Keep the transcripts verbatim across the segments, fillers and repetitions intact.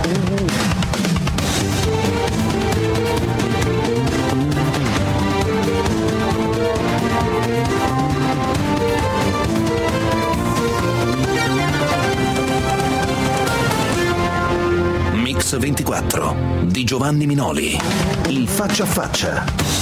ventiquattro di Giovanni Minoli, il faccia a faccia.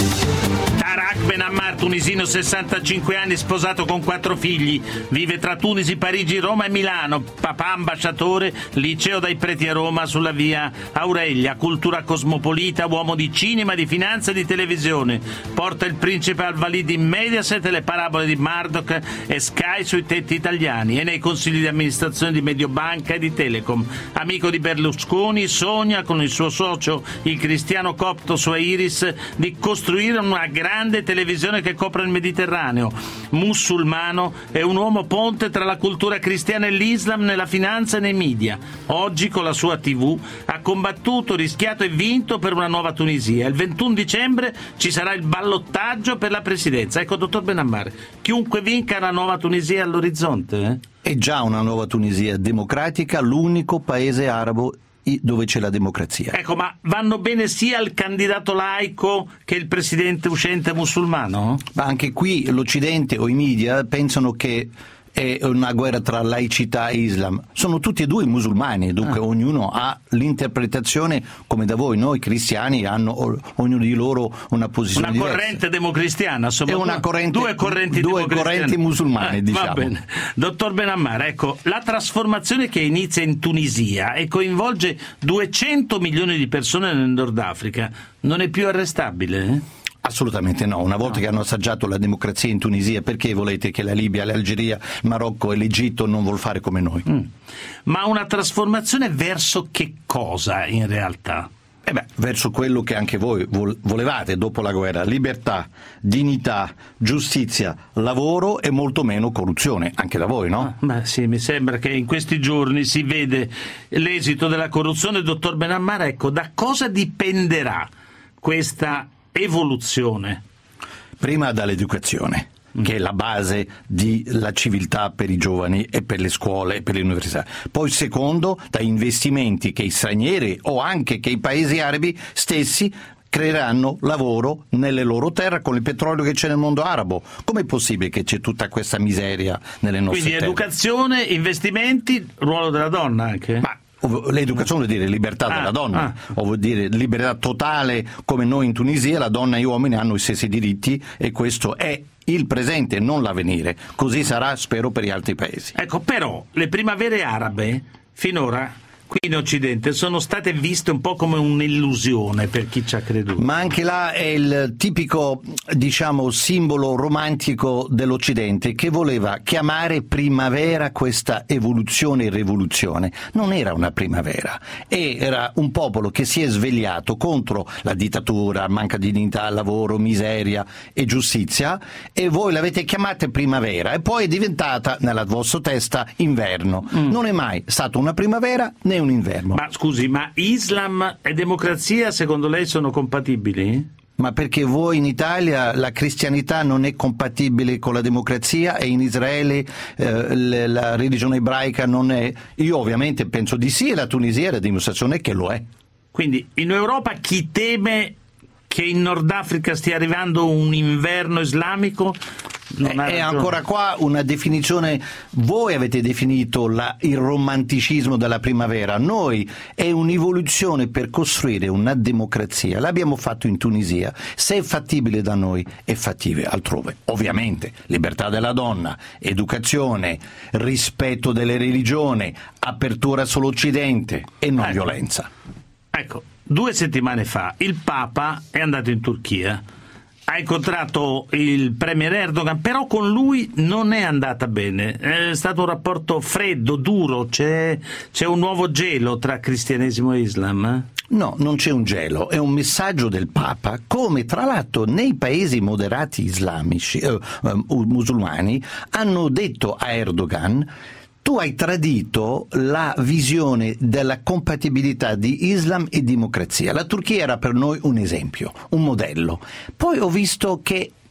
Tarak Ben Ammar, tunisino, sessantacinque anni, sposato con quattro figli, vive tra Tunisi, Parigi, Roma e Milano. Papà ambasciatore, liceo dai Preti a Roma sulla via Aurelia, cultura cosmopolita, uomo di cinema, di finanza e di televisione. Porta il principe Al-Walid in Mediaset e le parabole di Murdoch e Sky sui tetti italiani, e nei consigli di amministrazione di Mediobanca e di Telecom. Amico di Berlusconi, sogna con il suo socio, il cristiano copto Suairis, di costruire una grande televisione che copra il Mediterraneo. Musulmano, è un uomo ponte tra la cultura cristiana e l'Islam nella finanza e nei media. Oggi con la sua tivù ha combattuto, rischiato e vinto per una nuova Tunisia. Il ventuno dicembre ci sarà il ballottaggio per la presidenza. Ecco, dottor Ben Ammar, chiunque vinca la nuova Tunisia all'orizzonte, eh? È già una nuova Tunisia democratica, l'unico paese arabo dove c'è la democrazia. Ecco, ma vanno bene sia il candidato laico che il presidente uscente musulmano? Ma anche qui l'Occidente o i media pensano che è una guerra tra laicità e Islam. Sono tutti e due musulmani, dunque ah. ognuno ha l'interpretazione come da voi. Noi cristiani hanno ognuno di loro una posizione una diversa. Una corrente democristiana, insomma, è una corrente, due correnti due correnti musulmane, ah, diciamo. Va bene. Dottor Ben Ammar, ecco, la trasformazione che inizia in Tunisia e coinvolge duecento milioni di persone nel Nord Africa non è più arrestabile, eh? Assolutamente no. Una volta no. che hanno assaggiato la democrazia in Tunisia, perché volete che la Libia, l'Algeria, il Marocco e l'Egitto non vuol fare come noi? Mm. Ma una trasformazione verso che cosa in realtà? Eh beh, verso quello che anche voi volevate dopo la guerra: libertà, dignità, giustizia, lavoro e molto meno corruzione, anche da voi, no? Ah, beh sì, mi sembra che in questi giorni si vede l'esito della corruzione. Dottor Ben Ammar, ecco, da cosa dipenderà questa evoluzione? Prima dall'educazione, che è la base della civiltà per i giovani e per le scuole e per le università. Poi secondo, da investimenti che i stranieri o anche che i paesi arabi stessi creeranno lavoro nelle loro terre con il petrolio che c'è nel mondo arabo. Com'è possibile che c'è tutta questa miseria nelle nostre Quindi terre? Quindi educazione, investimenti, ruolo della donna anche? Ma l'educazione vuol dire libertà ah, della donna, ah. o vuol dire libertà totale, come noi in Tunisia la donna e gli uomini hanno i stessi diritti, e questo è il presente, non l'avvenire. Così sarà, spero, per gli altri paesi. Ecco, però le primavere arabe finora qui in Occidente sono state viste un po' come un'illusione per chi ci ha creduto. Ma anche là è il tipico, diciamo, simbolo romantico dell'Occidente, che voleva chiamare primavera questa evoluzione e rivoluzione. Non era una primavera, era un popolo che si è svegliato contro la dittatura, manca di dignità, lavoro, miseria e giustizia, e voi l'avete chiamata primavera e poi è diventata nella vostra testa inverno. Mm. Non è mai stata una primavera né un inverno. Ma scusi, ma Islam e democrazia secondo lei sono compatibili? Ma perché voi in Italia la cristianità non è compatibile con la democrazia e in Israele eh, la religione ebraica non è? Io ovviamente penso di sì, e la Tunisia è la dimostrazione che lo è. Quindi in Europa chi teme che in Nord Africa stia arrivando un inverno islamico? Non è ancora qua una definizione. Voi avete definito la, il romanticismo della primavera. Noi è un'evoluzione per costruire una democrazia. L'abbiamo fatto in Tunisia. Se è fattibile da noi, è fattibile altrove. Ovviamente libertà della donna, educazione, rispetto delle religioni, apertura sull'Occidente e non ecco. violenza. Ecco, due settimane fa il Papa è andato in Turchia. Ha incontrato il premier Erdogan, però con lui non è andata bene. È stato un rapporto freddo, duro. C'è, c'è un nuovo gelo tra cristianesimo e Islam? Eh? No, non c'è un gelo, è un messaggio del Papa, come tra l'altro nei paesi moderati islamici, eh, eh, musulmani, hanno detto a Erdogan: tu hai tradito la visione della compatibilità di Islam e democrazia. La Turchia era per noi un esempio, un modello. Poi ho visto che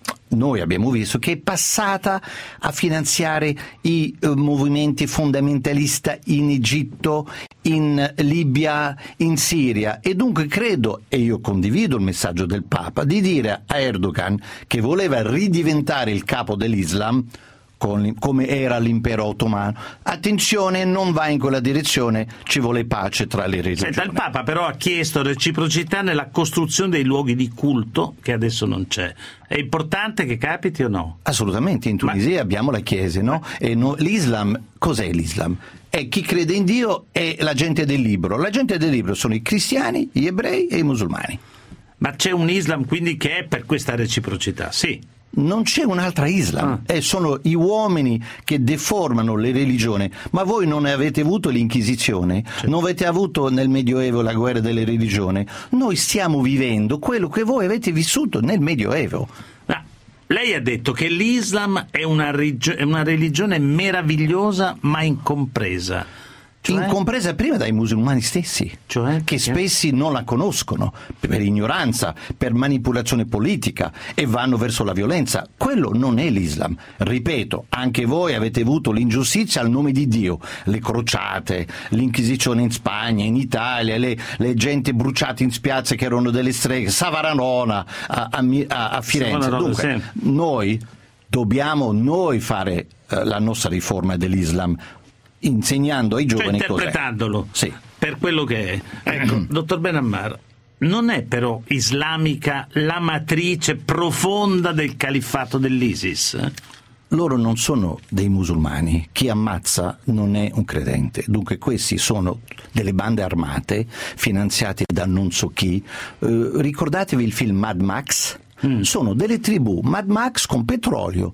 noi abbiamo visto che è passata a finanziare i eh, movimenti fondamentalista in Egitto, in Libia, in Siria, e dunque credo, e io condivido il messaggio del Papa, di dire a Erdogan, che voleva ridiventare il capo dell'Islam con, come era l'impero ottomano, attenzione, non va in quella direzione, ci vuole pace tra le religioni. Senta, il Papa però ha chiesto reciprocità nella costruzione dei luoghi di culto, che adesso non c'è. È importante che capiti o no? Assolutamente, in Tunisia Ma... abbiamo la Chiesa, no? E no, l'Islam, cos'è l'Islam? È chi crede in Dio e la gente del libro. La gente del libro sono i cristiani, gli ebrei e i musulmani. Ma c'è un Islam quindi che è per questa reciprocità, sì. Non c'è un'altra Islam, ah. eh, sono gli uomini che deformano le religioni, ma voi non avete avuto l'Inquisizione, certo. Non avete avuto nel Medioevo la guerra delle religioni, noi stiamo vivendo quello che voi avete vissuto nel Medioevo. Ma lei ha detto che l'Islam è una, rigio- è una religione meravigliosa ma incompresa. Cioè? Incompresa prima dai musulmani stessi, cioè? Che spesso non la conoscono per ignoranza, per manipolazione politica e vanno verso la violenza. Quello non è l'Islam. Ripeto, anche voi avete avuto l'ingiustizia al nome di Dio, le crociate, l'Inquisizione in Spagna, in Italia, le, le gente bruciate in spiazze che erano delle streghe, Savaranona a, a, a Firenze. Dunque, sì. Noi dobbiamo noi fare uh, la nostra riforma dell'Islam, insegnando ai giovani, cioè interpretandolo sì. per quello che è. Ecco, dottor Benammar, non è però islamica la matrice profonda del califfato dell'ISIS? Loro non sono dei musulmani, chi ammazza non è un credente, dunque questi sono delle bande armate finanziate da non so chi. Eh, ricordatevi il film Mad Max? Mm. Sono delle tribù, Mad Max con petrolio,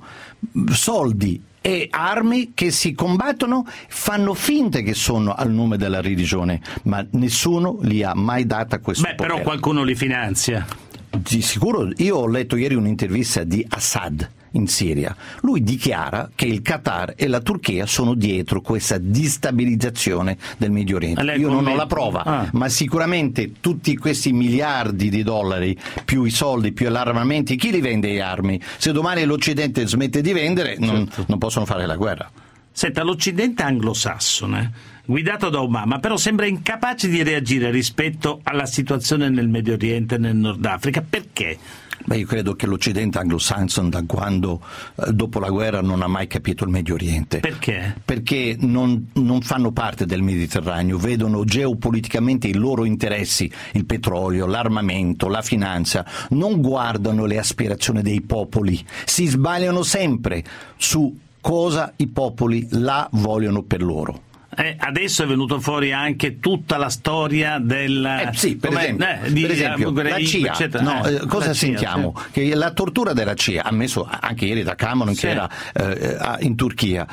soldi e armi che si combattono, fanno finta che sono al nome della religione, ma nessuno li ha mai data questo Beh, potere. Però qualcuno li finanzia. Di sicuro, io ho letto ieri un'intervista di Assad in Siria. Lui dichiara che il Qatar e la Turchia sono dietro questa destabilizzazione del Medio Oriente. Io non ho la prova, ah. ma sicuramente tutti questi miliardi di dollari, più i soldi, più gli armamenti, chi li vende le armi? Se domani l'Occidente smette di vendere, non, certo. non possono fare la guerra. Senta, l'Occidente anglosassone, guidato da Obama, però sembra incapace di reagire rispetto alla situazione nel Medio Oriente e nel Nord Africa. Perché? Beh, io credo che l'Occidente anglosassone, da quando eh, dopo la guerra, non ha mai capito il Medio Oriente. Perché? Perché non, non fanno parte del Mediterraneo, vedono geopoliticamente i loro interessi, il petrolio, l'armamento, la finanza, non guardano le aspirazioni dei popoli, si sbagliano sempre su cosa i popoli là vogliono per loro. Eh, adesso è venuto fuori anche tutta la storia del eh, sì, per come, esempio, eh, di, per esempio uh, la C I A, no, eh, cosa la sentiamo? C I A, sì. Che la tortura della C I A, ammesso anche ieri da Cameron, sì. che era eh, in Turchia.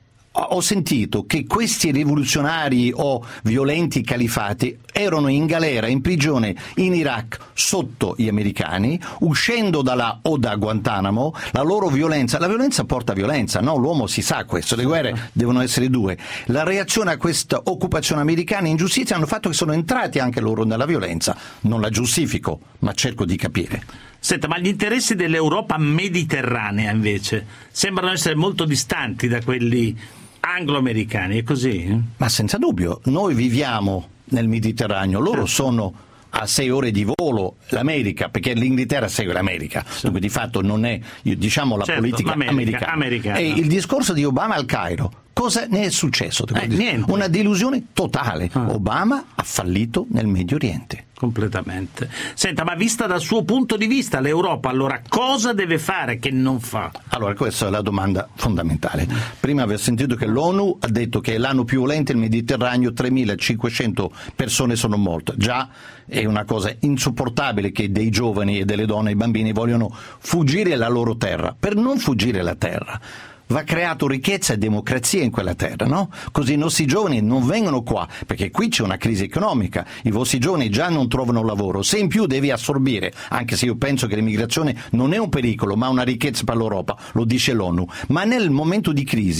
Ho sentito che questi rivoluzionari o violenti califati erano in galera, in prigione in Iraq sotto gli americani, uscendo da là o da Guantanamo. La loro violenza, la violenza porta violenza, no? L'uomo si sa questo, le guerre devono essere due. La reazione a questa occupazione americana in giustizia hanno fatto che sono entrati anche loro nella violenza. Non la giustifico, ma cerco di capire. Senta, ma gli interessi dell'Europa mediterranea invece sembrano essere molto distanti da quelli anglo-americani, è così? Ma senza dubbio, noi viviamo nel Mediterraneo, loro certo. sono a sei ore di volo l'America, perché l'Inghilterra segue l'America, sì. dunque di fatto non è, diciamo, la certo, politica americana. americana. E il discorso di Obama al Cairo, cosa ne è successo? Eh, Una delusione totale. Ah. Obama ha fallito nel Medio Oriente. Completamente. Senta, ma vista dal suo punto di vista, l'Europa allora cosa deve fare che non fa? Allora, questa è la domanda fondamentale. Prima avevo sentito che l'ONU ha detto che è l'anno più violento il Mediterraneo, tremilacinquecento persone sono morte. Già è una cosa insopportabile che dei giovani e delle donne e bambini vogliono fuggire la loro terra. Per non fuggire la terra va creato ricchezza e democrazia in quella terra, no? Così i nostri giovani non vengono qua, perché qui c'è una crisi economica, i vostri giovani già non trovano lavoro, se in più devi assorbire, anche se io penso che l'immigrazione non è un pericolo, ma una ricchezza per l'Europa, lo dice l'ONU, ma nel momento di crisi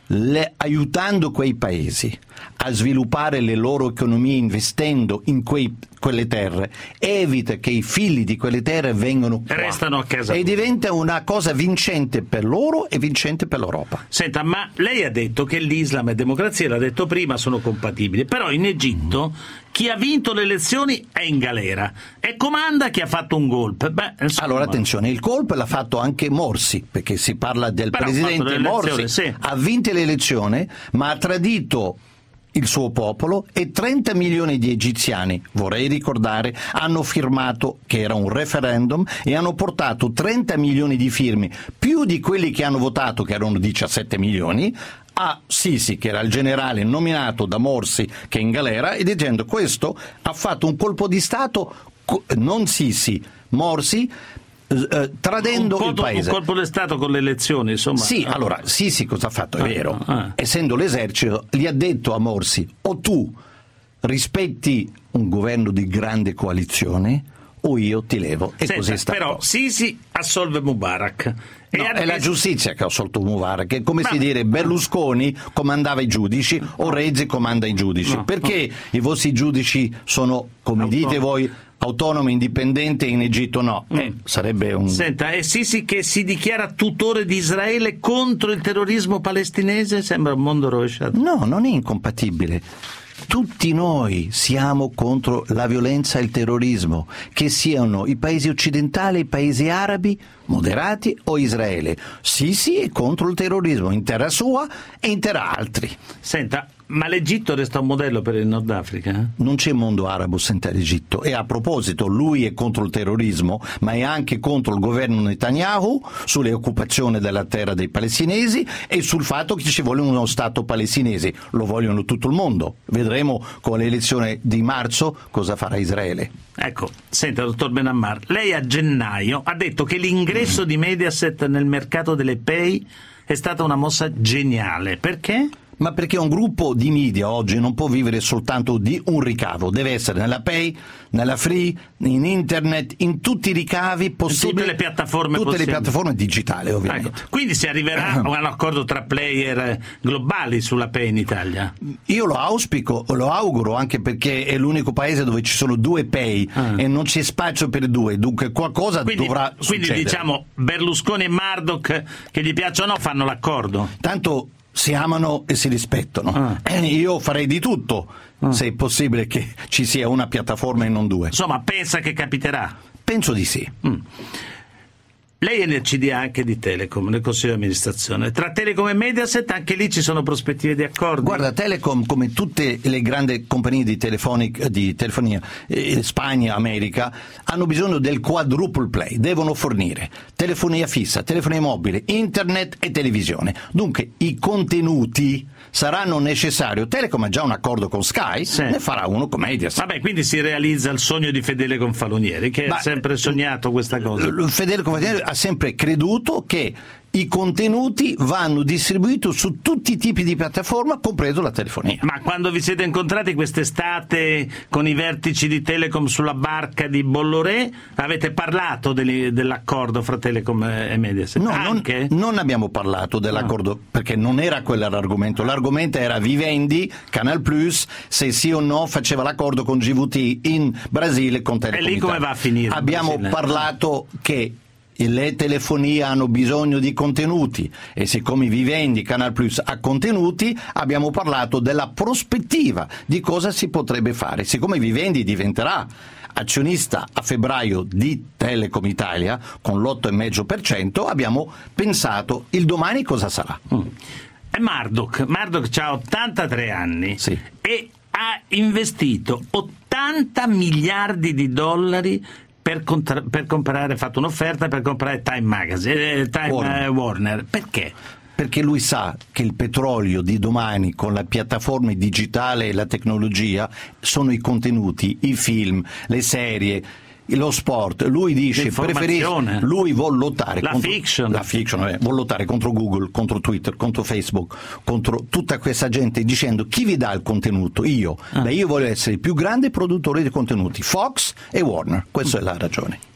le, aiutando quei paesi a sviluppare le loro economie investendo in quei, quelle terre, evita che i figli di quelle terre vengano qua. Restano a casa. E diventa una cosa vincente per loro e vincente per l'Europa. Senta, ma lei ha detto che l'Islam e democrazia, l'ha detto prima, sono compatibili, però in Egitto chi ha vinto le elezioni è in galera e comanda chi ha fatto un golpe. Beh, insomma... Allora attenzione, il golpe l'ha fatto anche Morsi, perché si parla del però presidente Morsi, sì. ha vinto le elezioni ma ha tradito il suo popolo e trenta milioni di egiziani, vorrei ricordare, hanno firmato che era un referendum e hanno portato trenta milioni di firme, più di quelli che hanno votato, che erano diciassette milioni, a Sisi, che era il generale nominato da Morsi, che è in galera, e dicendo questo ha fatto un colpo di Stato, non Sisi, Morsi, Eh, tradendo colpo, il paese. Un colpo di Stato con le elezioni, insomma. Sì, allora, Sisi cosa ha fatto? È ah, vero, ah. essendo l'esercito, gli ha detto a Morsi: o tu rispetti un governo di grande coalizione o io ti levo. E Senta, così è stato. Però Sisi assolve Mubarak. No, e è la giustizia che ha assolto Mubarak, è come Ma... si dire Berlusconi comandava i giudici o Renzi comanda i giudici. No, Perché no. i vostri giudici sono, come Autonomi. dite voi, autonomi, indipendenti, e in Egitto no? Mm. Eh, sarebbe un... Senta, è Sisi che si dichiara tutore di Israele contro il terrorismo palestinese? Sembra un mondo rovesciato. No, non è incompatibile. Tutti noi siamo contro la violenza e il terrorismo, che siano i paesi occidentali, i paesi arabi, moderati o Israele. Sisi è contro il terrorismo in terra sua e in terra altri. Senta, ma l'Egitto resta un modello per il Nord Africa? Eh? Non c'è mondo arabo senza l'Egitto, e a proposito lui è contro il terrorismo ma è anche contro il governo Netanyahu sulle occupazioni della terra dei palestinesi e sul fatto che ci vuole uno Stato palestinese. Lo vogliono tutto il mondo. Vedremo con l'elezione di marzo cosa farà Israele. Ecco, senta, dottor Benammar, lei a gennaio ha detto che l'ingresso di Mediaset nel mercato delle Pay è stata una mossa geniale. Perché? Ma perché un gruppo di media oggi non può vivere soltanto di un ricavo, deve essere nella Pay, nella Free, in Internet, in tutti i ricavi possibili. In tutte le piattaforme tutte possibili. le piattaforme digitali, ovviamente. Ecco. Quindi si arriverà a un accordo tra player globali sulla Pay in Italia? Io lo auspico, lo auguro, anche perché è l'unico paese dove ci sono due Pay ah. e non c'è spazio per due, dunque qualcosa quindi, dovrà quindi succedere. Quindi diciamo Berlusconi e Murdoch, che gli piacciono o no, fanno l'accordo? Tanto si amano e si rispettano. Ah. Eh, io farei di tutto ah. se è possibile che ci sia una piattaforma e non due. Insomma, pensa che capiterà? Penso di sì. Mm. Lei è nel C D A anche di Telecom, nel Consiglio di amministrazione. Tra Telecom e Mediaset anche lì ci sono prospettive di accordi? Guarda, Telecom, come tutte le grandi compagnie di, di telefonia, eh, Spagna, America, hanno bisogno del quadruple play. Devono fornire telefonia fissa, telefonia mobile, internet e televisione. Dunque i contenuti saranno necessari. Telecom ha già un accordo con Sky, sì. ne farà uno con Mediaset. Vabbè, quindi si realizza il sogno di Fedele Confalonieri, che Ma, ha sempre sognato questa cosa. Fedele Confalonieri ha sempre creduto che i contenuti vanno distribuiti su tutti i tipi di piattaforma, compreso la telefonia. Ma quando vi siete incontrati quest'estate con i vertici di Telecom sulla barca di Bolloré, avete parlato dell'accordo fra Telecom e Mediaset? No, Anche? Non, non abbiamo parlato dell'accordo, no. perché non era quello l'argomento. L'argomento era Vivendi, Canal Plus, se sì o no faceva l'accordo con G V T in Brasile con Telecom. E lì come va a finire? Abbiamo parlato che le telefonie hanno bisogno di contenuti e siccome Vivendi, Canal Plus ha contenuti, abbiamo parlato della prospettiva di cosa si potrebbe fare. Siccome Vivendi diventerà azionista a febbraio di Telecom Italia con l'otto virgola cinque per cento, abbiamo pensato il domani cosa sarà. Mm. E Murdoch, Murdoch ha ottantatré anni sì. e ha investito ottanta miliardi di dollari Per, contra- per comprare, fatto un'offerta per comprare Time Magazine, eh, Time Warner. Eh, Warner. Perché? Perché lui sa che il petrolio di domani con la piattaforma digitale e la tecnologia sono i contenuti, i film, le serie, lo sport. Lui dice preferisce, lui vuol lottare la contro, fiction, la fiction eh, vuol lottare contro Google, contro Twitter, contro Facebook, contro tutta questa gente, dicendo chi vi dà il contenuto? Io. Ah. Beh, io voglio essere il più grande produttore di contenuti, Fox e Warner. Questa mm. è la ragione.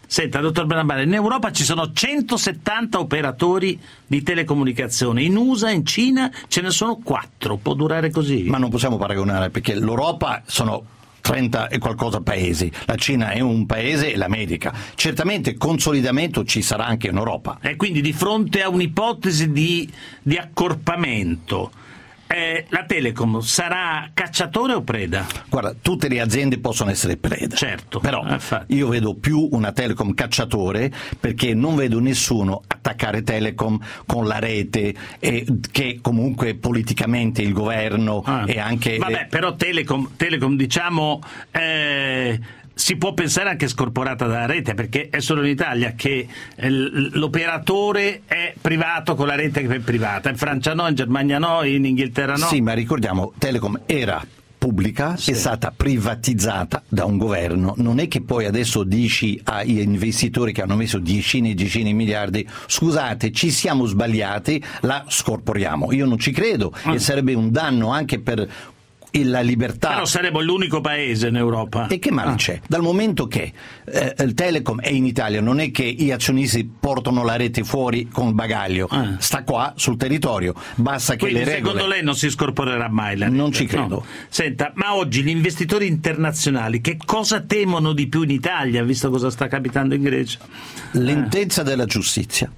Senta, dottor Benambari, in Europa ci sono centosettanta operatori di telecomunicazione, in U S A, in Cina ce ne sono quattro, può durare così? Ma non possiamo paragonare, perché l'Europa sono trenta e qualcosa paesi, la Cina è un paese e l'America. Certamente consolidamento ci sarà anche in Europa. E quindi di fronte a un'ipotesi di, di accorpamento, Eh, la Telecom sarà cacciatore o preda? Guarda, tutte le aziende possono essere preda. Certo. Però infatti. io vedo più una Telecom cacciatore, perché non vedo nessuno attaccare Telecom con la rete, e che comunque politicamente il governo ah. e anche... Vabbè, le... però Telecom, Telecom diciamo... Eh... si può pensare anche scorporata dalla rete, perché è solo in Italia che l'operatore è privato con la rete che è privata, in Francia no, in Germania no, in Inghilterra no. Sì, ma ricordiamo, Telecom era pubblica, sì. È stata privatizzata da un governo, non è che poi adesso dici agli investitori che hanno messo decine e decine di miliardi: scusate, ci siamo sbagliati, la scorporiamo. Io non ci credo, ah. e sarebbe un danno anche per la libertà. Però saremo l'unico paese in Europa. E che male ah. c'è? Dal momento che eh, il Telecom è in Italia, non è che gli azionisti portano la rete fuori con il bagaglio, ah. sta qua sul territorio, basta che Quindi le regole... secondo lei non si scorporerà mai la rete? Non ci credo. No. Senta, ma oggi gli investitori internazionali che cosa temono di più in Italia, visto cosa sta capitando in Grecia? Lentezza eh. della giustizia,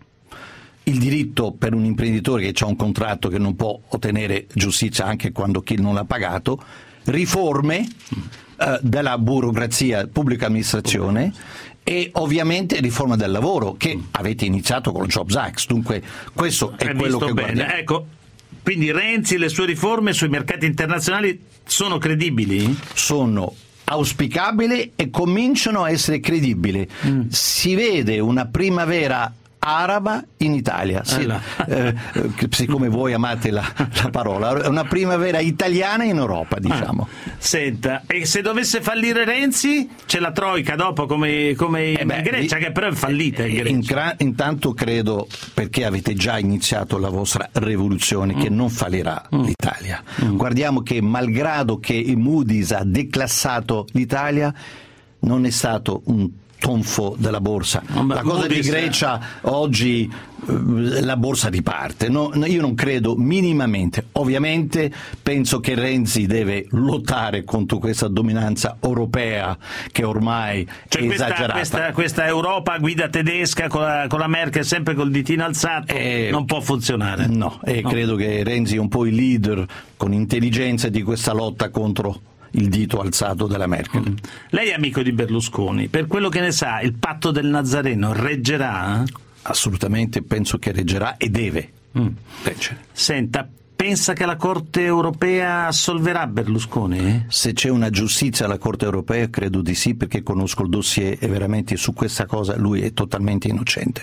il diritto per un imprenditore che ha un contratto che non può ottenere giustizia anche quando chi non l'ha pagato, riforme eh, della burocrazia, pubblica amministrazione, e ovviamente riforma del lavoro che avete iniziato con il Jobs Act. Dunque questo è, è quello che bene. guardiamo. Ecco, quindi Renzi e le sue riforme sui mercati internazionali sono credibili? Sono auspicabili e cominciano a essere credibili. Mm. Si vede una primavera araba in Italia, sì, eh, siccome voi amate la, la parola, una primavera italiana in Europa, diciamo. Ah, senta, e se dovesse fallire Renzi, c'è la Troica dopo come, come eh beh, in Grecia, vi, che però è fallita in Grecia. In gra- intanto credo, perché avete già iniziato la vostra rivoluzione, mm. che non fallirà mm. l'Italia. Mm. Guardiamo che malgrado che Moody's ha declassato l'Italia, non è stato un tonfo della borsa. Vabbè, la cosa di Grecia oggi, eh, la borsa riparte. No, io non credo minimamente. Ovviamente penso che Renzi deve lottare contro questa dominanza europea che ormai cioè è questa, esagerata. Questa, questa Europa guida tedesca con la, con la Merkel sempre col ditino alzato, eh, non può funzionare. No, e no. Credo che Renzi è un po' il leader con intelligenza di questa lotta contro il dito alzato della Merkel. Mm. Lei è amico di Berlusconi, per quello che ne sa, il patto del Nazareno reggerà? Assolutamente, penso che reggerà e deve mm. reggere. Senta, pensa che la Corte Europea assolverà Berlusconi? Se c'è una giustizia alla Corte Europea credo di sì, perché conosco il dossier e veramente su questa cosa lui è totalmente innocente.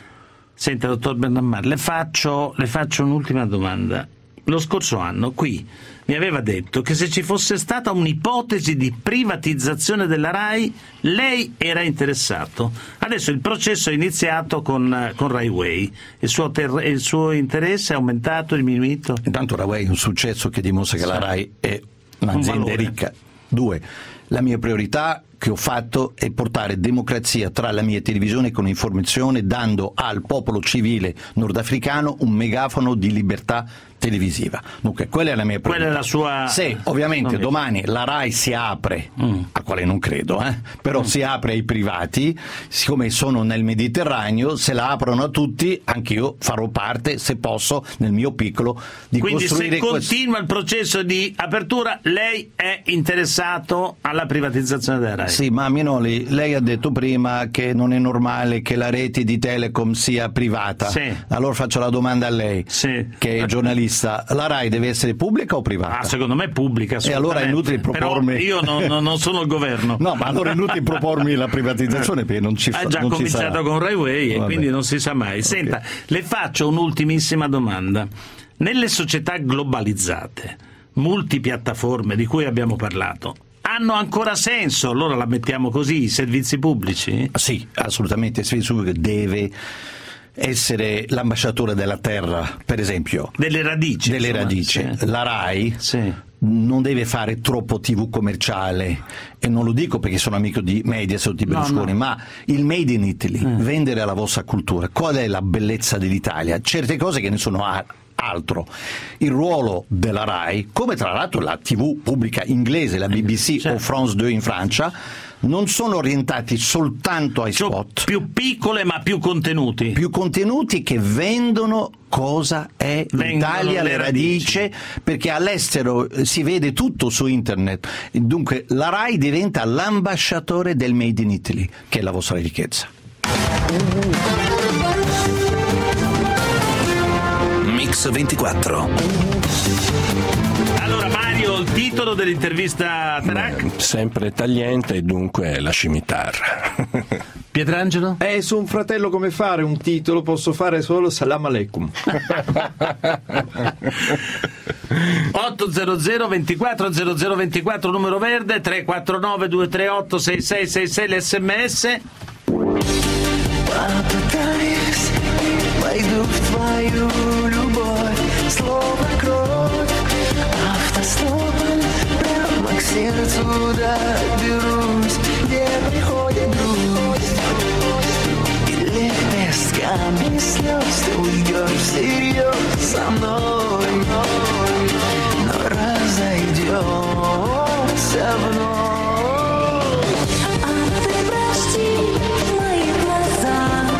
Senta, dottor Benambari, le faccio, le faccio un'ultima domanda. Lo scorso anno qui mi aveva detto che se ci fosse stata un'ipotesi di privatizzazione della RAI lei era interessato. Adesso il processo è iniziato con, con Rai Way. Il suo, ter- il suo interesse è aumentato, diminuito? Intanto Rai Way è un successo che dimostra che sì. La RAI è un'azienda un ricca. Due, la mia priorità che ho fatto è portare democrazia tra la mia televisione con informazione, dando al popolo civile nordafricano un megafono di libertà televisiva. Dunque, quella è la mia priorità. Quella è la sua... Se ovviamente domani la RAI si apre, mm. a quale non credo, eh, però mm. si apre ai privati, siccome sono nel Mediterraneo, se la aprono a tutti, anch'io farò parte, se posso, nel mio piccolo, di Quindi costruire... Quindi se continua questo... il processo di apertura, lei è interessato alla privatizzazione della RAI? Sì, ma Minoli, lei ha detto prima che non è normale che la rete di Telecom sia privata. Sì. Allora faccio la domanda a lei, sì. che è giornalista. La RAI deve essere pubblica o privata? Ah, secondo me è pubblica, e allora è inutile propormi... Però io non, non sono il governo. No, ma allora è inutile propormi la privatizzazione, perché non ci fa, ha già non cominciato con Rai Way e Vabbè. quindi non si sa mai. Senta, okay. Le faccio un'ultimissima domanda. Nelle società globalizzate, multipiattaforme di cui abbiamo parlato, hanno ancora senso, allora la mettiamo così, i servizi pubblici? Sì, assolutamente, il servizio pubblico deve essere l'ambasciatore della terra, per esempio. Delle radici. Delle insomma, radici. Sì. La RAI sì. non deve fare troppo tivù commerciale, e non lo dico perché sono amico di Mediaset di Berlusconi, no, no. ma il Made in Italy, mm. vendere la vostra cultura. Qual è la bellezza dell'Italia? Certe cose che ne sono a- altro. Il ruolo della Rai, come tra l'altro la tivù pubblica inglese, la B B C certo. o France due in Francia, non sono orientati soltanto ai spot. Più piccole ma più contenuti. Più contenuti che vendono cosa è l'Italia, le radici, radici, perché all'estero si vede tutto su internet. Dunque la Rai diventa l'ambasciatore del Made in Italy, che è la vostra ricchezza. Mix ventiquattro. Allora Mario, il titolo dell'intervista a Tarak? Sempre tagliente e dunque la scimitarra. Pietrangelo? Eh, su un fratello come fare un titolo posso fare solo Salam Aleikum. otto zero zero ventiquattro zero zero ventiquattro numero verde, tre quattro nove due tre otto sei sei sei sei l'sms. Myslel si ujdem всерьез со мной, но разойдемся вновь. А ты прости мои глаза,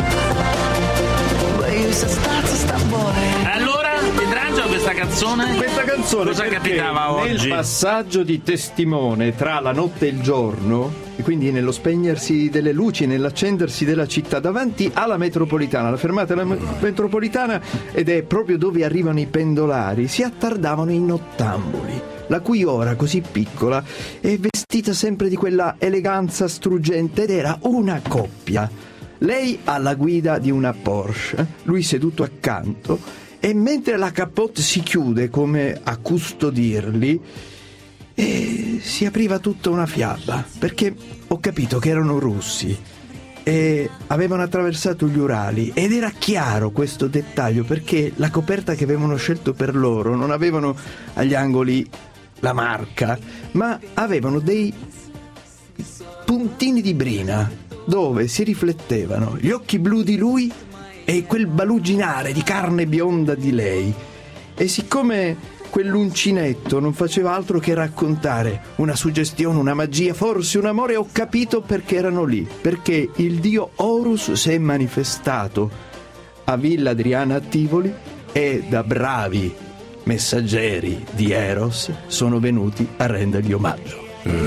боюсь остаться с тобой. Allora, Pietrangelo, questa canzone? Questa canzone cosa capitava oggi? Nel passaggio di testimone tra la notte e il giorno, e quindi nello spegnersi delle luci, nell'accendersi della città, davanti alla metropolitana, la fermata della metropolitana, ed è proprio dove arrivano i pendolari, si attardavano i nottambuli, la cui ora così piccola è vestita sempre di quella eleganza struggente, ed era una coppia. Lei alla guida di una Porsche, lui seduto accanto, e mentre la capote si chiude come a custodirli, e si apriva tutta una fiaba, perché ho capito che erano russi e avevano attraversato gli Urali, ed era chiaro questo dettaglio perché la coperta che avevano scelto per loro non avevano agli angoli la marca, ma avevano dei puntini di brina dove si riflettevano gli occhi blu di lui e quel baluginare di carne bionda di lei. E siccome quell'uncinetto non faceva altro che raccontare una suggestione, una magia, forse un amore, ho capito perché erano lì, perché il dio Horus si è manifestato a Villa Adriana a Tivoli e da bravi messaggeri di Eros sono venuti a rendergli omaggio. Mm.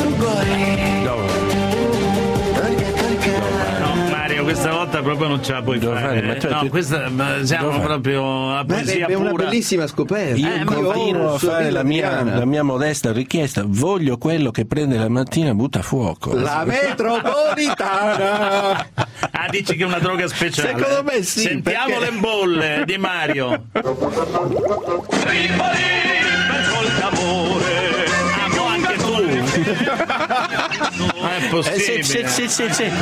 Questa volta proprio non ce la puoi fare, fare ma cioè, no, questa siamo proprio a poesia Beh, è pura. Una bellissima scoperta. Io eh, continuo a fare la mia, la mia modesta richiesta. Voglio quello che prende la mattina e butta a fuoco la metropolitana. Ah, dici che è una droga speciale? Secondo me sì. Sentiamo perché... le bolle di Mario. Tripoli, col d'amore. Amo anche tu. Non è possibile. Eh, sì, sì, sì, sì.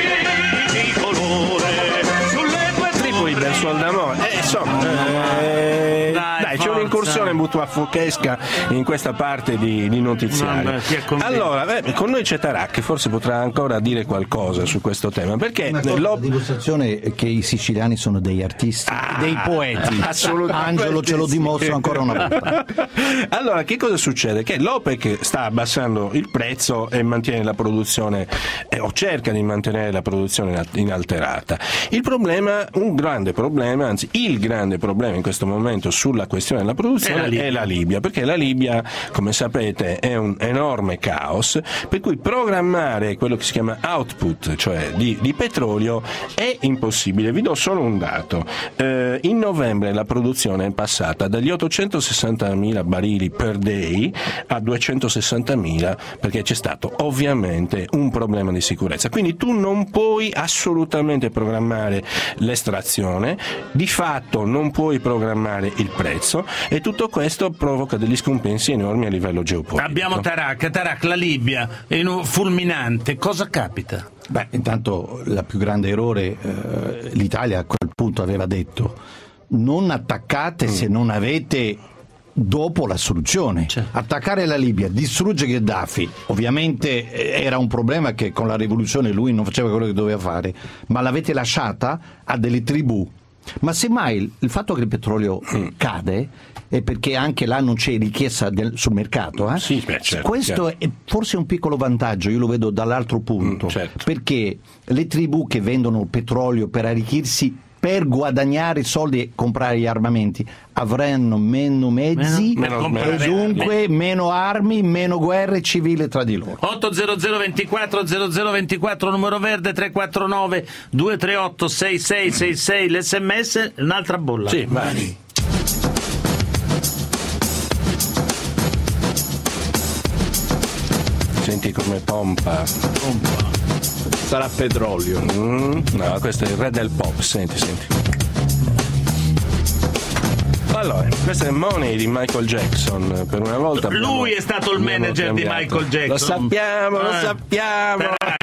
Tripoli del suo d'amore. Eh, insomma, eh, dai, dai c'è un'incursione buttafuochesca in questa parte di, di notiziario. Vabbè, allora, beh, con noi c'è Tarak, che forse potrà ancora dire qualcosa su questo tema, perché una cosa, la dimostrazione è che i siciliani sono degli artisti, ah, dei poeti. Assolutamente. Angelo ce lo dimostra ancora una volta. Allora, che cosa succede? Che l'OPEC sta abbassando il prezzo e mantiene la produzione, eh, o cerca di mantenere la produzione inalterata. Il problema, un grande problema, anzi il grande problema in questo momento sulla questione della produzione è la, è la Libia, perché la Libia, come sapete, è un enorme caos, per cui programmare quello che si chiama output, cioè di, di petrolio, è impossibile. Vi do solo un dato. Eh, in novembre la produzione è passata dagli ottocentosessantamila barili per day a duecentosessantamila, perché c'è stato ovviamente un problema di sicurezza. Quindi tu non puoi assolutamente programmare l'estrazione, di fatto non puoi programmare il prezzo, e tutto questo provoca degli scompensi enormi a livello geopolitico. Abbiamo Tarak, Tarak, la Libia è fulminante, cosa capita? Beh, intanto la più grande errore, eh, l'Italia a quel punto aveva detto: non attaccate mm. se non avete dopo la soluzione. Cioè. Attaccare la Libia, distruggere Gheddafi, ovviamente era un problema che con la rivoluzione lui non faceva quello che doveva fare, ma l'avete lasciata a delle tribù. Ma semmai il fatto che il petrolio cade è perché anche là non c'è richiesta del, sul mercato. Eh? Sì, beh, certo, Questo certo. è forse un piccolo vantaggio, io lo vedo dall'altro punto, Mm, certo. perché le tribù che vendono petrolio per arricchirsi, per guadagnare soldi e comprare gli armamenti, avranno meno mezzi Meno- meno- e dunque meno armi, meno guerre civili tra di loro. ottocento ventiquattro zero zero ventiquattro numero verde, tre quattro nove due tre otto sei sei sei sei l'sms, un'altra bolla. Sì, vai. Senti come pompa. Sarà petrolio. Mm, no, questo è il re del pop, senti, senti. Allora, questo è Money di Michael Jackson. Per una volta abbiamo- Lui è stato il abbiamo manager di cambiato. Michael Jackson. Lo sappiamo, lo Eh. sappiamo.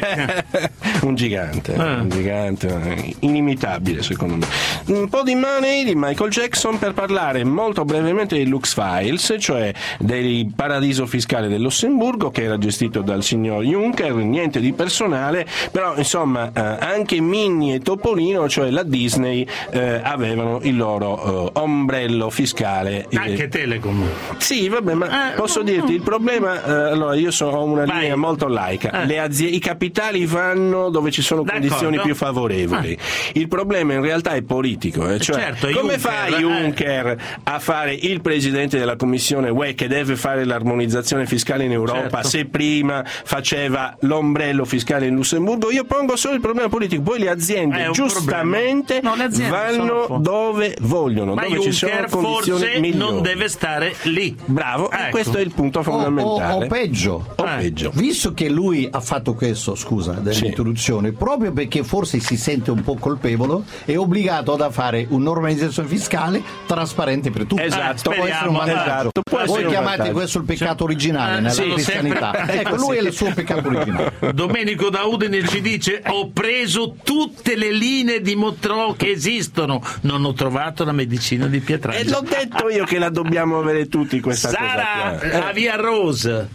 Un gigante, Eh. un gigante inimitabile secondo me. Un po' di Money di Michael Jackson per parlare molto brevemente di Lux Files, cioè del paradiso fiscale del Lussemburgo che era gestito dal signor Juncker, niente di personale, però insomma eh, anche Minnie e Topolino, cioè la Disney, eh, avevano il loro eh, ombrello fiscale. Anche Telecom. Sì, vabbè, ma Eh, posso dirti, il problema, eh, allora io so, ho una Vai. linea molto laica, Eh. le azie- i capitali vanno dove ci sono D'accordo. condizioni più favorevoli, il problema in realtà è politico, eh, cioè Certo, come Juncker, fa eh. Juncker a fare il presidente della Commissione U E che deve fare l'armonizzazione fiscale in Europa, Certo. se prima faceva l'ombrello fiscale in Lussemburgo? Io pongo solo il problema politico, poi le aziende È un giustamente problema. No, le aziende sono vanno fuori. dove vogliono, Ma dove ci sono Juncker condizioni forse migliori. non deve stare lì. Bravo, e Ecco. questo è il punto O, o- fondamentale. o peggio, O Eh. peggio. visto che lui ha fatto questo, scusa dell'introduzione, proprio perché forse si sente un po' colpevole, è obbligato a fare un'organizzazione fiscale trasparente per tutti. Esatto, può essere un speriamo, vantaggio. esatto, può essere Voi un chiamate vantaggio. questo il peccato originale Eh, nella sì, cristianità. sempre. Ecco, lui è il suo peccato originale. Domenico da Udine ci dice: ho preso tutte le linee di metro che esistono, non ho trovato la medicina di E Pietrangelo. l'ho detto io che la dobbiamo avere tutti questa Sara, cosa qua. la via Rose.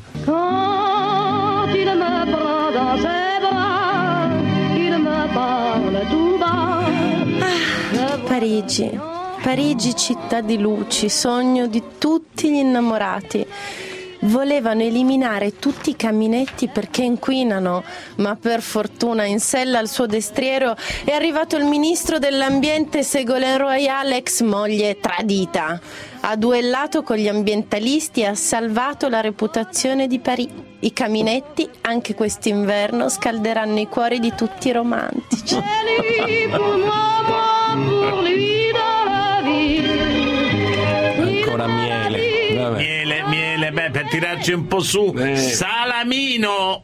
Quand il me prend dans ses bras, il me parle tout bas. Parigi, Parigi città di luci, sogno di tutti gli innamorati. Volevano eliminare tutti i caminetti perché inquinano, ma per fortuna in sella al suo destriero è arrivato il ministro dell'ambiente Ségolène Royal, ex moglie tradita. Ha duellato con gli ambientalisti e ha salvato la reputazione di Parigi. I caminetti anche quest'inverno scalderanno i cuori di tutti i romantici. Et lui pour moi, moi pour lui dans la vie. Ancora miele. Vabbè. Miele, miele, beh, per tirarci un po' su. Eh. Salamino.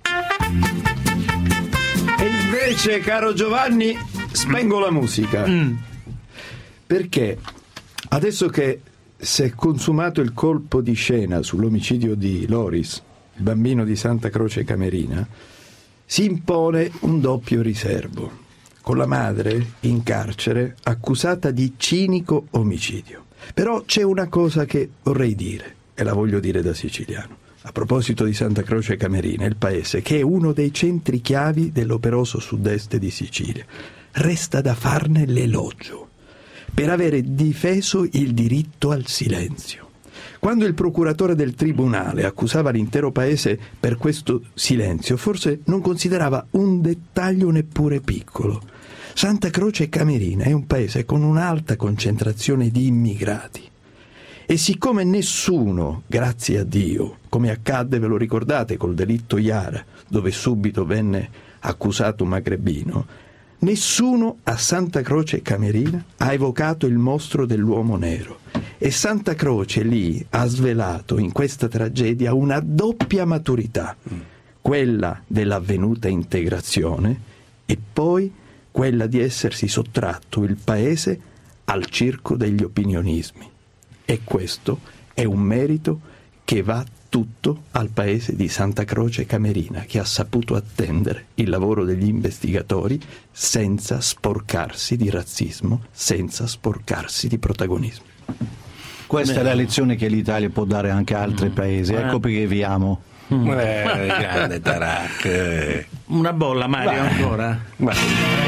E invece, caro Giovanni, spengo la musica. Perché adesso che si è consumato il colpo di scena sull'omicidio di Loris, il bambino di Santa Croce Camerina, si impone un doppio riservo, con la madre in carcere accusata di cinico omicidio. Però c'è una cosa che vorrei dire, e la voglio dire da siciliano. A proposito di Santa Croce Camerina, il paese che è uno dei centri chiavi dell'operoso sud-est di Sicilia, resta da farne l'elogio per avere difeso il diritto al silenzio. Quando il procuratore del tribunale accusava l'intero paese per questo silenzio, forse non considerava un dettaglio neppure piccolo. Santa Croce Camerina è un paese con un'alta concentrazione di immigrati. E siccome nessuno, grazie a Dio, come accadde, ve lo ricordate, col delitto Iara, dove subito venne accusato un magrebino, nessuno a Santa Croce Camerina ha evocato il mostro dell'uomo nero. E Santa Croce lì ha svelato in questa tragedia una doppia maturità, quella dell'avvenuta integrazione e poi quella di essersi sottratto il paese al circo degli opinionismi. E questo è un merito che va tutto al paese di Santa Croce Camerina, che ha saputo attendere il lavoro degli investigatori senza sporcarsi di razzismo, senza sporcarsi di protagonismo. Questa Beh. è la lezione che l'Italia può dare anche a altri paesi, Eh. ecco perché viviamo. Eh, grande Tarak. eh. Una bolla, Mario, Vai. ancora? Vai.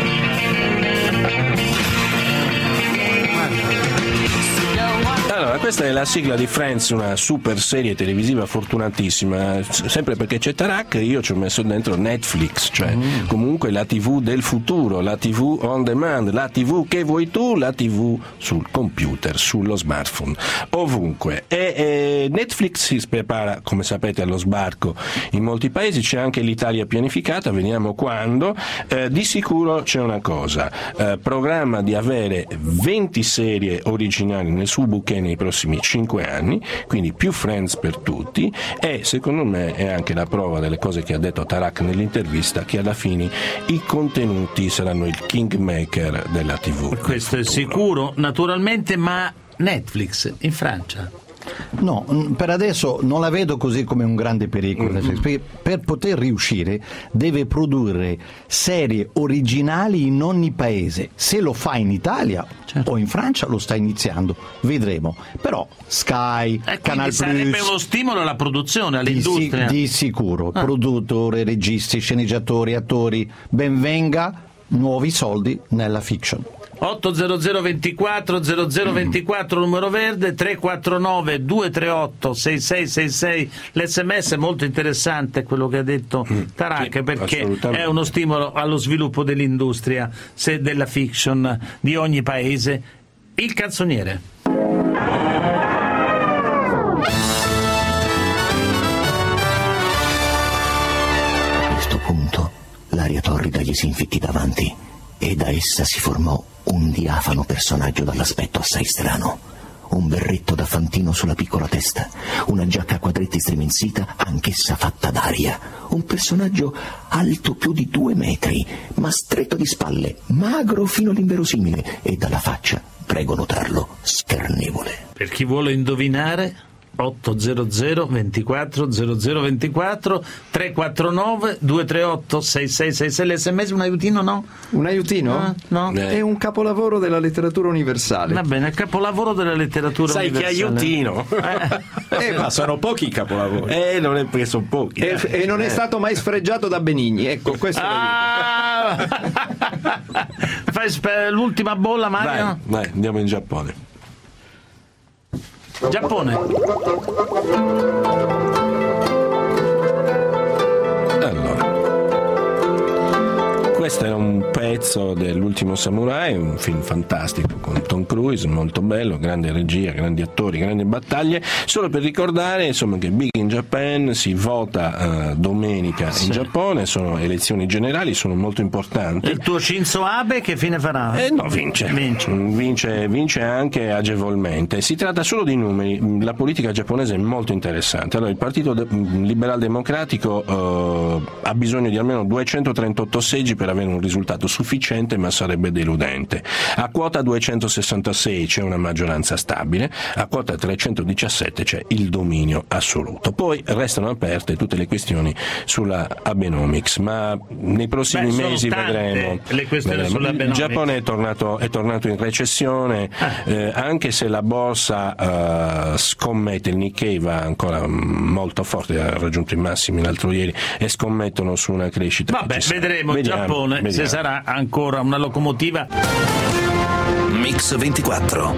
Allora, questa è la sigla di Friends, una super serie televisiva fortunatissima, s- sempre perché c'è Tarak, io ci ho messo dentro Netflix, cioè comunque la tivù del futuro, la tivù on demand, la tivù che vuoi tu, la tivù sul computer, sullo smartphone, ovunque. E, e Netflix si prepara, come sapete, allo sbarco in molti paesi, c'è anche l'Italia pianificata, vediamo quando. Eh, di sicuro c'è una cosa, eh, programma di avere venti serie originali nel suo bouquet nei prossimi cinque anni, quindi più Friends per tutti, e secondo me è anche la prova delle cose che ha detto Tarak nell'intervista, che alla fine i contenuti saranno il kingmaker della tivù. Questo è sicuro, naturalmente, ma Netflix in Francia? No, mh, per adesso non la vedo così come un grande pericolo, Netflix, perché per poter riuscire deve produrre serie originali in ogni paese. Se lo fa in Italia Certo. o in Francia lo sta iniziando, vedremo. Però Sky, E quindi Canal sarebbe Plus, uno stimolo alla produzione, di, si- all'industria. di sicuro, Ah. produttori, registi, sceneggiatori, attori, ben venga, nuovi soldi nella fiction. otto zero zero ventiquattro zero zero ventiquattro numero verde, tre quattro nove due tre otto sei sei sei sei. L'esse emme esse è molto interessante quello che ha detto Tarak, sì, perché assolutamente. è uno stimolo allo sviluppo dell'industria, se della fiction di ogni paese. Il canzoniere. A questo punto l'aria torrida gli si infittì davanti e da essa si formò un diafano personaggio dall'aspetto assai strano. Un berretto da fantino sulla piccola testa, una giacca a quadretti striminzita, anch'essa fatta d'aria. Un personaggio alto più di due metri, ma stretto di spalle, magro fino all'inverosimile e dalla faccia, prego notarlo, schernevole. Per chi vuole indovinare, otto zero zero ventiquattro zero zero ventiquattro tre quattro nove due tre otto sei sei sei sei. L'esse emme esse un aiutino, no? Un aiutino? Ah, no. Eh. È un capolavoro della letteratura universale. Va bene, capolavoro della letteratura Sai che universale. aiutino? Eh, ma sono pochi i capolavori. Eh, non è perché sono pochi. E, eh. e non è stato mai sfregiato da Benigni, ecco, questo è l'aiuto. Ah! Fai spe- l'ultima bolla, Mario? Vai, vai, andiamo in Giappone. Giappone. Allora, questo era un pezzo dell'Ultimo Samurai, un film fantastico con Tom Cruise, molto bello, grande regia, grandi attori, grandi battaglie. Solo per ricordare, insomma, che Big in Japan si vota eh, domenica in Giappone, sono elezioni generali, sono molto importanti. E il tuo Shinzo Abe che fine farà? Eh no, vince. Vince. Vince, vince anche agevolmente. Si tratta solo di numeri, la politica giapponese è molto interessante. Allora, il Partito de- Liberal Democratico eh, ha bisogno di almeno duecentotrentotto seggi per avere un risultato sufficiente, ma sarebbe deludente. A quota duecentosessantasei c'è una maggioranza stabile, a quota trecentodiciassette c'è il dominio assoluto. Poi restano aperte tutte le questioni sulla Abenomics, ma nei prossimi Beh, sono mesi tante vedremo. le questioni vedremo. sulla Il Abenomics. Giappone è tornato, è tornato in recessione, eh, anche se la borsa eh, scommette, il Nikkei va ancora molto forte, ha raggiunto i massimi l'altro ieri e scommettono su una crescita. che Vabbè, ci sarà. vedremo il Vediamo, Giappone se vediamo. sarà ancora una locomotiva. Mix ventiquattro.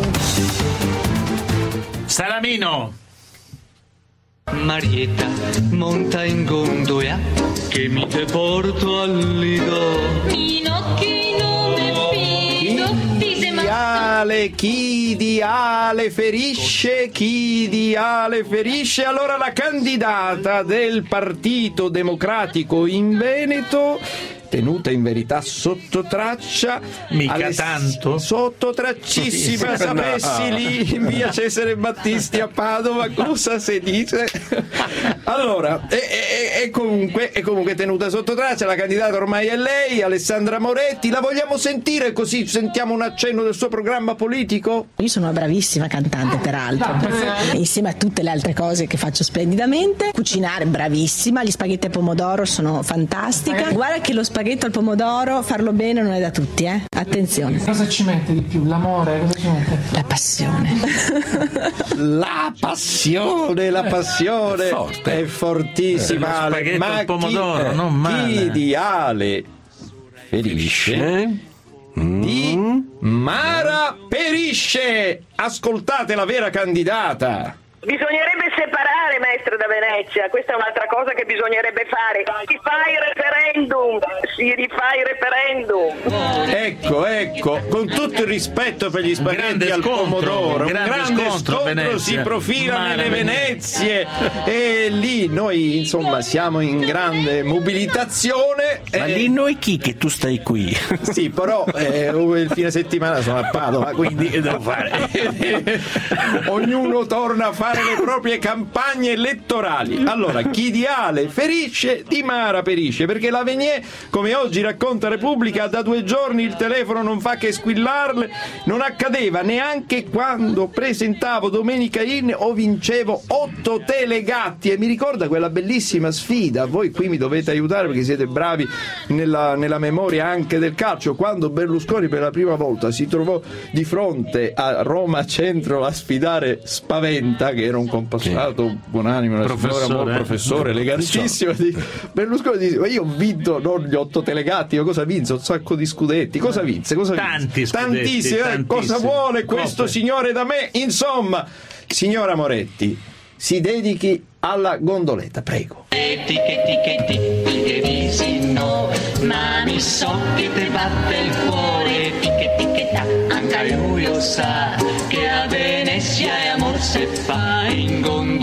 Salamino. Marietta, monta in gondola che mi te porto al lido. Pinocchino me pido, dice Chi ale, chi di ale ferisce, chi di ale ferisce. Allora la candidata del Partito Democratico in Veneto, tenuta in verità sotto traccia, Mica Aless- tanto. sotto traccissima, No. sapessi lì in via Cesare Battisti a Padova cosa si dice. Allora, e, e- e comunque, e comunque tenuta sotto traccia, la candidata ormai è lei, Alessandra Moretti. La vogliamo sentire così sentiamo un accenno del suo programma politico? Io sono una bravissima cantante, peraltro, insieme a tutte le altre cose che faccio splendidamente. Cucinare, bravissima, gli spaghetti a pomodoro sono fantastica. Guarda che lo spaghetto spaghetto al pomodoro, farlo bene non è da tutti, eh? Attenzione. Cosa ci mette di più? L'amore? Cosa ci mette? La passione. La passione, la passione Forte. è fortissima. Lo spaghetto Ma al pomodoro, chi, non male. chi di Ale ferisce, di Mara perisce. Ascoltate la vera candidata. Bisognerebbe separare Mestre da Venezia, questa è un'altra cosa che bisognerebbe fare. Si fa il referendum, si rifà il referendum. Ecco, ecco, con tutto il rispetto per gli spaghetti al scontro, pomodoro, un grande grande scontro, scontro Venezia. si profila Mare nelle Venezie e lì noi insomma siamo in grande mobilitazione. Ma eh, lì noi chi che tu stai qui? Sì, però eh, il fine settimana sono a Padova, quindi che devo fare? Ognuno torna a fare le proprie campagne elettorali. Allora, chi di Ale ferisce, di Mara perisce, perché la Venier, come oggi racconta Repubblica, da due giorni il telefono non fa che squillarle. Non accadeva neanche quando presentavo Domenica In o vincevo otto telegatti. E mi ricorda quella bellissima sfida, voi qui mi dovete aiutare perché siete bravi nella, nella memoria anche del calcio, quando Berlusconi per la prima volta si trovò di fronte a Roma Centro a sfidare Spaventa, che era un compassato buonanimo, una Professore, signora, un eh. professore elegantissimo. Berlusconi dice: ma io ho vinto non gli otto telegatti, ma cosa vinse? Un sacco di scudetti. Cosa vinse? Cosa Tanti vinse? scudetti, Tantissimi. Eh, tantissimi. Cosa vuole questo Coppe. signore da me? Insomma, signora Moretti, si dedichi alla gondoletta, prego. Etichetti, che dici no, ma mi so che te batte il cuore, etichetta, anche lui lo sa, che a Venezia è amor se fa in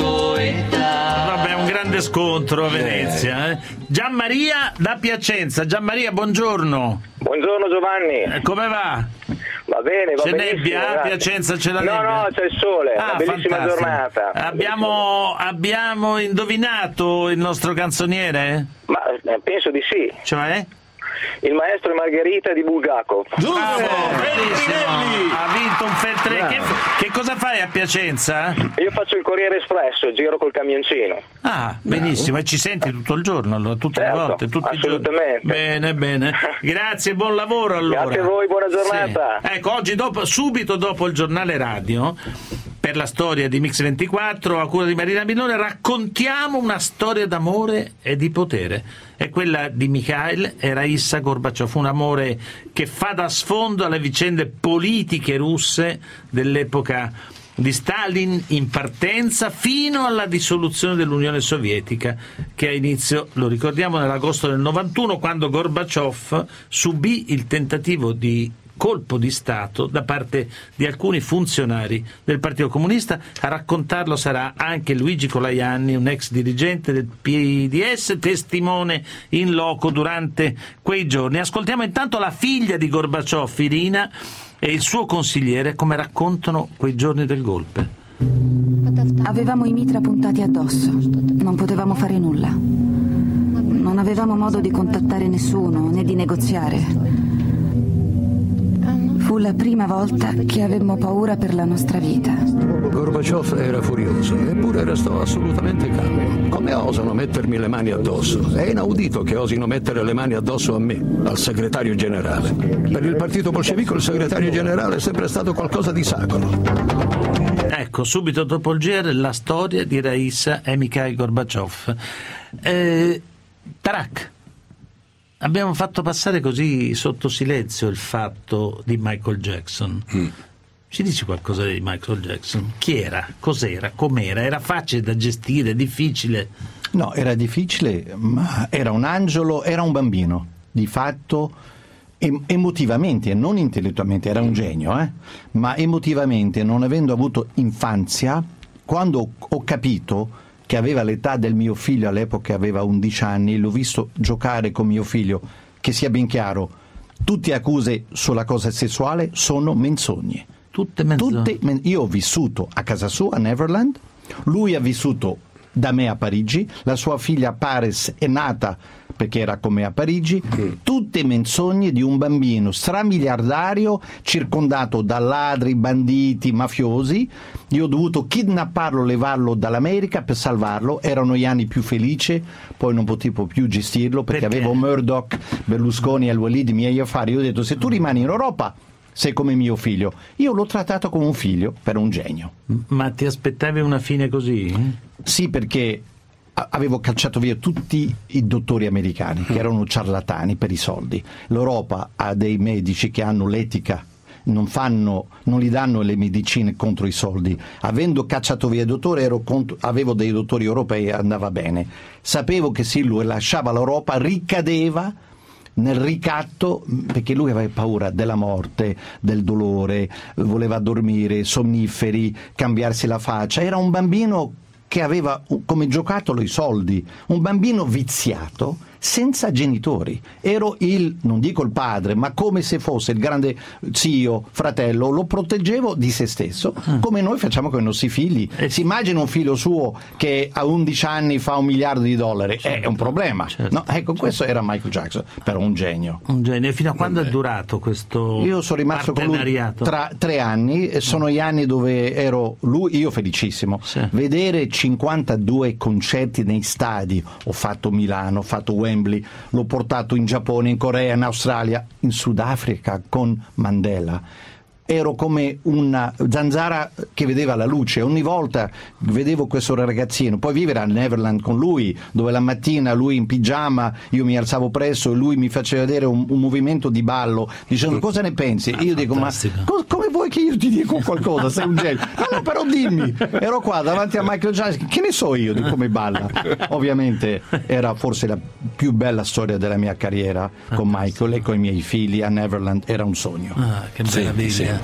gondoletta. Vabbè, un grande scontro a Venezia. Eh. Gianmaria da Piacenza. Gianmaria, buongiorno. Buongiorno Giovanni. Eh, come va? Va bene, va C'è benissimo. nebbia? A grazie. Piacenza c'è la no, nebbia? No, c'è il sole, Ah, una bellissima fantastico. giornata. Abbiamo, abbiamo indovinato il nostro canzoniere? Ma eh, penso di sì. Cioè? Il maestro Margherita di Bulgakov. Bravo, benissimo. Ha vinto un Feltrinelli. Che, che cosa fai a Piacenza? Io faccio il Corriere Espresso, giro col camioncino. Ah, benissimo, e ci senti tutto il giorno, allora, tutte Certo, le volte, tutti assolutamente. i giorni. Bene, bene. Grazie, buon lavoro allora. Grazie a voi, buona giornata. Sì. Ecco, oggi dopo, subito dopo il giornale radio, per la storia di Mix ventiquattro, a cura di Marina Millone, raccontiamo una storia d'amore e di potere. È quella di Mikhail e Raissa Gorbaciov, un amore che fa da sfondo alle vicende politiche russe dell'epoca di Stalin in partenza fino alla dissoluzione dell'Unione Sovietica, che ha inizio, lo ricordiamo, nell'agosto del novantuno, quando Gorbaciov subì il tentativo di colpo di Stato da parte di alcuni funzionari del Partito Comunista. A raccontarlo sarà anche Luigi Colaianni, un ex dirigente del P D S, testimone in loco durante quei giorni. Ascoltiamo intanto la figlia di Gorbaciov, Irina, e il suo consigliere come raccontano quei giorni del golpe. Avevamo i mitra puntati addosso, non potevamo fare nulla. Non avevamo modo di contattare nessuno né di negoziare. Fu la prima volta che avemmo paura per la nostra vita. Gorbaciov era furioso, eppure restò assolutamente calmo. Come osano mettermi le mani addosso? È inaudito che osino mettere le mani addosso a me, al segretario generale. Per il partito bolscevico il segretario generale è sempre stato qualcosa di sacro. Ecco, subito dopo il G R la storia di Raissa e Mikhail Gorbaciov. Eh, Tarak, abbiamo fatto passare così sotto silenzio il fatto di Michael Jackson. Mm. Ci dici qualcosa di Michael Jackson? Chi era? Cos'era? Com'era? Era facile da gestire? Difficile? No, era difficile, ma era un angelo, era un bambino, di fatto, em- emotivamente, non intellettualmente, era un genio, eh? ma emotivamente, non avendo avuto infanzia, quando ho capito che aveva l'età del mio figlio, all'epoca aveva undici anni, l'ho visto giocare con mio figlio, che sia ben chiaro, tutte accuse sulla cosa sessuale sono menzogne. Tutte menzogne. Tutte men- io ho vissuto a casa sua, a Neverland, lui ha vissuto da me a Parigi, la sua figlia Paris è nata perché era con me a Parigi, tutte menzogne di un bambino stramiliardario circondato da ladri, banditi, mafiosi. Io ho dovuto kidnapparlo, levarlo dall'America per salvarlo, erano gli anni più felici, poi non potevo più gestirlo perché, perché? avevo Murdoch, Berlusconi e Al-Walid, i miei affari. Io ho detto: se tu rimani in Europa sei come mio figlio. Io l'ho trattato come un figlio, per un genio. Ma ti aspettavi una fine così? Sì, perché avevo cacciato via tutti i dottori americani che erano ciarlatani per i soldi. L'Europa ha dei medici che hanno l'etica, non fanno, non gli danno le medicine contro i soldi. Avendo cacciato via i dottori, ero contro, avevo dei dottori europei e andava bene. Sapevo che se lui lasciava l'Europa ricadeva nel ricatto, perché lui aveva paura della morte, del dolore, voleva dormire, sonniferi, cambiarsi la faccia. Era un bambino che aveva come giocattolo i soldi, un bambino viziato senza genitori. Ero il, non dico il padre, ma come se fosse il grande zio, fratello, lo proteggevo di se stesso, come noi facciamo con i nostri figli. Si immagina un figlio suo che a undici anni fa un miliardo di dollari, è un problema. Certo. No, ecco, questo era Michael Jackson, però un genio. Un genio. E fino a quando è durato questo Io sono rimasto con lui tra tre anni, e sono gli anni dove ero lui, io felicissimo. Sì. Vedere cinquantadue concerti nei stadi, ho fatto Milano, ho fatto Wembley, l'ho portato in Giappone, in Corea, in Australia, in Sudafrica con Mandela. Ero come una zanzara che vedeva la luce. Ogni volta vedevo questo ragazzino, poi vivere a Neverland con lui, dove la mattina lui in pigiama, io mi alzavo presto e lui mi faceva vedere un, un movimento di ballo dicendo: cosa ne pensi? E io dico: ma co- come vuoi che io ti dico qualcosa? Sei un genio. No, no, però dimmi. Ero qua davanti a Michael Jackson, che ne so io di come balla? Ovviamente era forse la più bella storia della mia carriera con Michael e con i miei figli a Neverland. Era un sogno. Ah, che meraviglia. Senti, senti.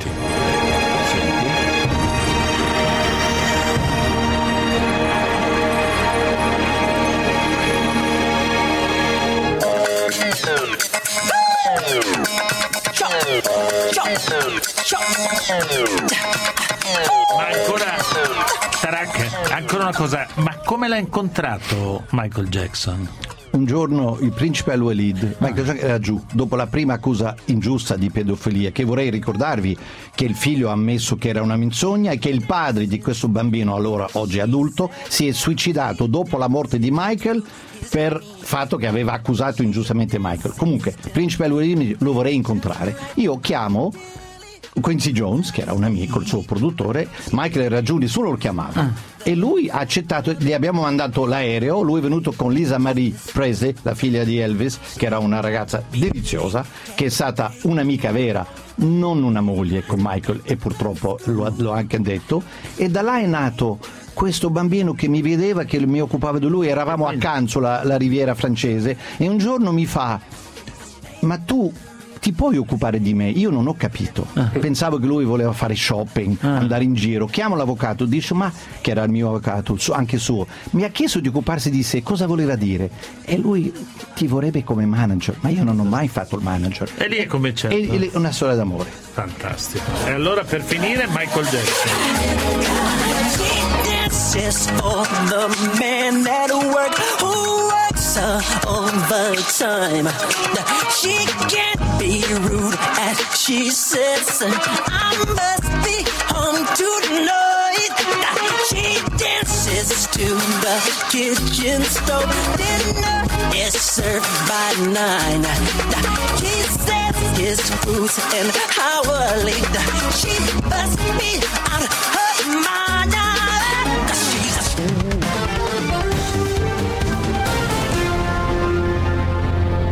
Ma ancora, Tarak, ancora una cosa, ma come l'ha incontrato Michael Jackson? Un giorno il principe Al-Walid, Michael Jackson era giù dopo la prima accusa ingiusta di pedofilia, che vorrei ricordarvi che il figlio ha ammesso che era una menzogna e che il padre di questo bambino, allora oggi adulto, si è suicidato dopo la morte di Michael per fatto che aveva accusato ingiustamente Michael. Comunque, principe Al-Walid lo vorrei incontrare. Io chiamo Quincy Jones, che era un amico, il suo produttore. Michael era giù, nessuno lo chiamava. Ah. E lui ha accettato, gli abbiamo mandato l'aereo, lui è venuto con Lisa Marie Presley, la figlia di Elvis, che era una ragazza deliziosa, che è stata un'amica vera, non una moglie con Michael, e purtroppo lo, l'ho anche detto, e da là è nato questo bambino che mi vedeva, che mi occupava di lui. Eravamo a Cannes, la, la riviera francese, e un giorno mi fa: ma tu ti puoi occupare di me? Io non ho capito. Ah. Pensavo che lui voleva fare shopping, ah. andare in giro. Chiamo l'avvocato, dice: ma che era il mio avvocato, anche suo, mi ha chiesto di occuparsi di sé. Cosa voleva dire? E lui ti vorrebbe come manager, ma io non ho mai fatto il manager. E lì è come c'è. È una storia d'amore. Fantastico. E allora, per finire, Michael Jackson. Just for the man at work who works overtime. She can't be rude as she says. I must be home tonight. She dances to the kitchen stove. Dinner is served by nine. She says his food's an hour late. She must be